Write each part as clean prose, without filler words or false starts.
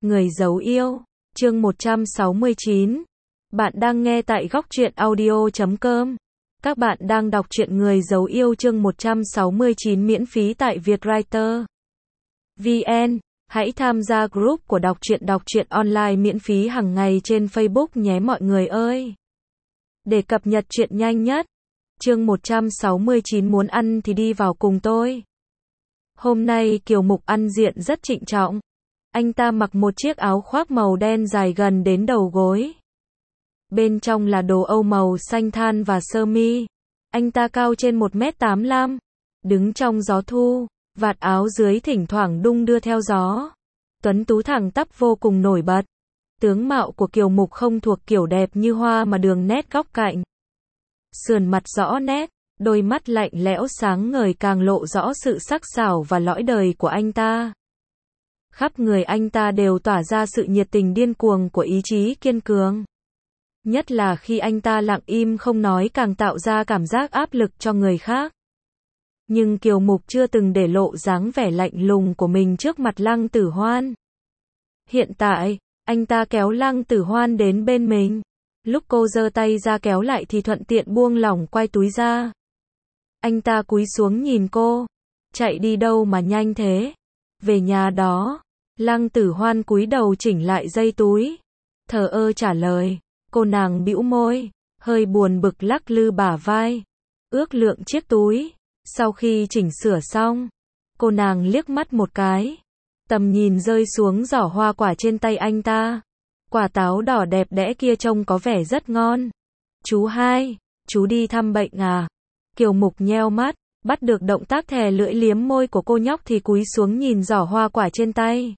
Người giấu yêu, chương 169. Bạn đang nghe tại góc truyện audio.com. Các bạn đang đọc truyện Người giấu yêu chương 169 miễn phí tại Vietwriter VN. Hãy tham gia group của đọc truyện online miễn phí hàng ngày trên Facebook nhé mọi người ơi. Để cập nhật truyện nhanh nhất. Chương 169 muốn ăn thì đi vào cùng tôi. Hôm nay Kiều Mục ăn diện rất trịnh trọng. Anh ta mặc một chiếc áo khoác màu đen dài gần đến đầu gối. Bên trong là đồ Âu màu xanh than và sơ mi. Anh ta cao trên 1m85, đứng trong gió thu, vạt áo dưới thỉnh thoảng đung đưa theo gió. Tuấn tú thẳng tắp vô cùng nổi bật. Tướng mạo của Kiều Mục không thuộc kiểu đẹp như hoa mà đường nét góc cạnh. Sườn mặt rõ nét, đôi mắt lạnh lẽo sáng ngời càng lộ rõ sự sắc sảo và lõi đời của anh ta. Khắp người anh ta đều tỏa ra sự nhiệt tình điên cuồng của ý chí kiên cường. Nhất là khi anh ta lặng im không nói càng tạo ra cảm giác áp lực cho người khác. Nhưng Kiều Mục chưa từng để lộ dáng vẻ lạnh lùng của mình trước mặt Lăng Tử Hoan. Hiện tại, anh ta kéo Lăng Tử Hoan đến bên mình. Lúc cô giơ tay ra kéo lại thì thuận tiện buông lỏng quai túi ra. Anh ta cúi xuống nhìn cô. Chạy đi đâu mà nhanh thế? Về nhà đó. Lăng Tử Hoan cúi đầu chỉnh lại dây túi. Thờ ơ trả lời. Cô nàng bĩu môi, hơi buồn bực lắc lư bả vai. Ước lượng chiếc túi. Sau khi chỉnh sửa xong, cô nàng liếc mắt một cái. Tầm nhìn rơi xuống giỏ hoa quả trên tay anh ta. Quả táo đỏ đẹp đẽ kia trông có vẻ rất ngon. Chú hai, chú đi thăm bệnh à? Kiều Mục nheo mắt, bắt được động tác thè lưỡi liếm môi của cô nhóc thì cúi xuống nhìn giỏ hoa quả trên tay.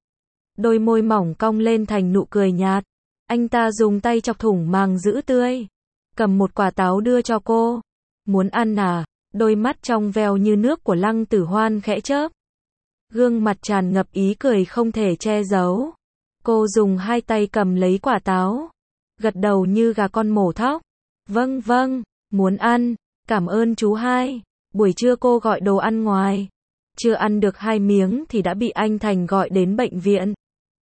Đôi môi mỏng cong lên thành nụ cười nhạt. Anh ta dùng tay chọc thủng màng giữ tươi. Cầm một quả táo đưa cho cô. Muốn ăn à? Đôi mắt trong veo như nước của Lăng Tử Hoan khẽ chớp. Gương mặt tràn ngập ý cười không thể che giấu. Cô dùng hai tay cầm lấy quả táo. Gật đầu như gà con mổ thóc. Vâng vâng, muốn ăn. Cảm ơn chú hai. Buổi trưa cô gọi đồ ăn ngoài. Chưa ăn được 2 miếng thì đã bị anh Thành gọi đến bệnh viện.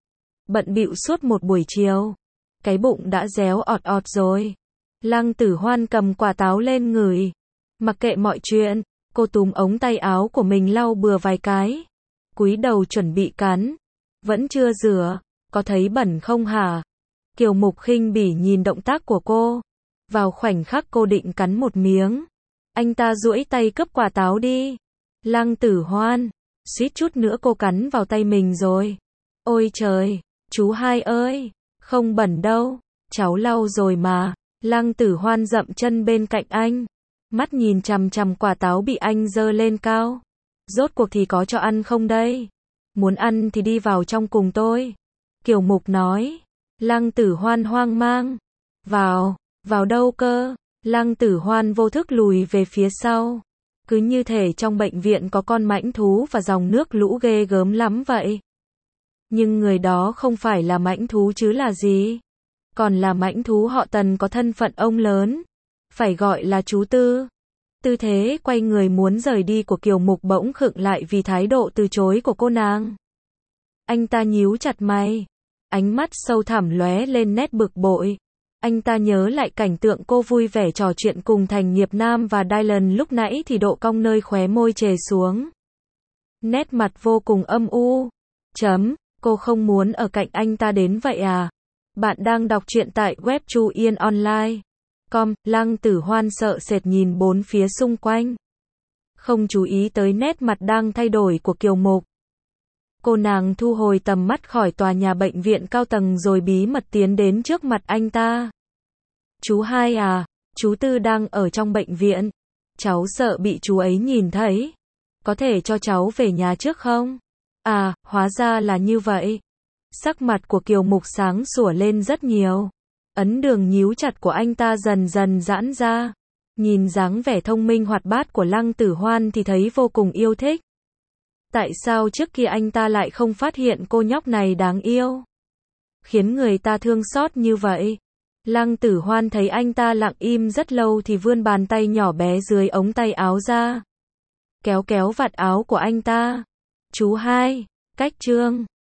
Bận bịu suốt một buổi chiều. Cái bụng đã réo ọt ọt rồi. Lăng Tử Hoan cầm quả táo lên ngửi. Mặc kệ mọi chuyện, cô túm ống tay áo của mình lau bừa vài cái. Cúi đầu chuẩn bị cắn. Vẫn chưa rửa, có thấy bẩn không hả? Kiều Mục khinh bỉ nhìn động tác của cô. Vào khoảnh khắc cô định cắn một miếng, anh ta duỗi tay cướp quả táo đi. Lăng Tử Hoan, suýt chút nữa cô cắn vào tay mình rồi. Ôi trời, chú hai ơi, không bẩn đâu, cháu lau rồi mà. Lăng Tử Hoan dậm chân bên cạnh anh, mắt nhìn chằm chằm quả táo bị anh giơ lên cao. Rốt cuộc thì có cho ăn không đây? Muốn ăn thì đi vào trong cùng tôi. Kiều Mục nói. Lăng Tử Hoan hoang mang. Vào đâu cơ? Lăng Tử Hoan vô thức lùi về phía sau. Cứ như thể trong bệnh viện có con mãnh thú và dòng nước lũ ghê gớm lắm vậy. Nhưng người đó không phải là mãnh thú chứ là gì? Còn là mãnh thú họ Tần có thân phận ông lớn. Phải gọi là chú Tư. Tư thế quay người muốn rời đi của Kiều Mục bỗng khựng lại vì thái độ từ chối của cô nàng. Anh ta nhíu chặt mày. Ánh mắt sâu thẳm lóe lên nét bực bội. Anh ta nhớ lại cảnh tượng cô vui vẻ trò chuyện cùng Thành Nghiệp Nam và Dylan lúc nãy thì độ cong nơi khóe môi trề xuống. Nét mặt vô cùng âm u. Cô không muốn ở cạnh anh ta đến vậy à? Bạn đang đọc truyện tại web chuyenonline.com. Lăng Tử Hoan sợ sệt nhìn bốn phía xung quanh. Không chú ý tới nét mặt đang thay đổi của Kiều Mục. Cô nàng thu hồi tầm mắt khỏi tòa nhà bệnh viện cao tầng rồi bí mật tiến đến trước mặt anh ta. Chú hai à, chú Tư đang ở trong bệnh viện. Cháu sợ bị chú ấy nhìn thấy. Có thể cho cháu về nhà trước không? À, hóa ra là như vậy. Sắc mặt của Kiều Mục sáng sủa lên rất nhiều. Ấn đường nhíu chặt của anh ta dần dần giãn ra. Nhìn dáng vẻ thông minh hoạt bát của Lăng Tử Hoan thì thấy vô cùng yêu thích. Tại sao trước kia anh ta lại không phát hiện cô nhóc này đáng yêu? Khiến người ta thương xót như vậy. Lăng Tử Hoan thấy anh ta lặng im rất lâu thì vươn bàn tay nhỏ bé dưới ống tay áo ra. Kéo vạt áo của anh ta. Chú hai, cách trương.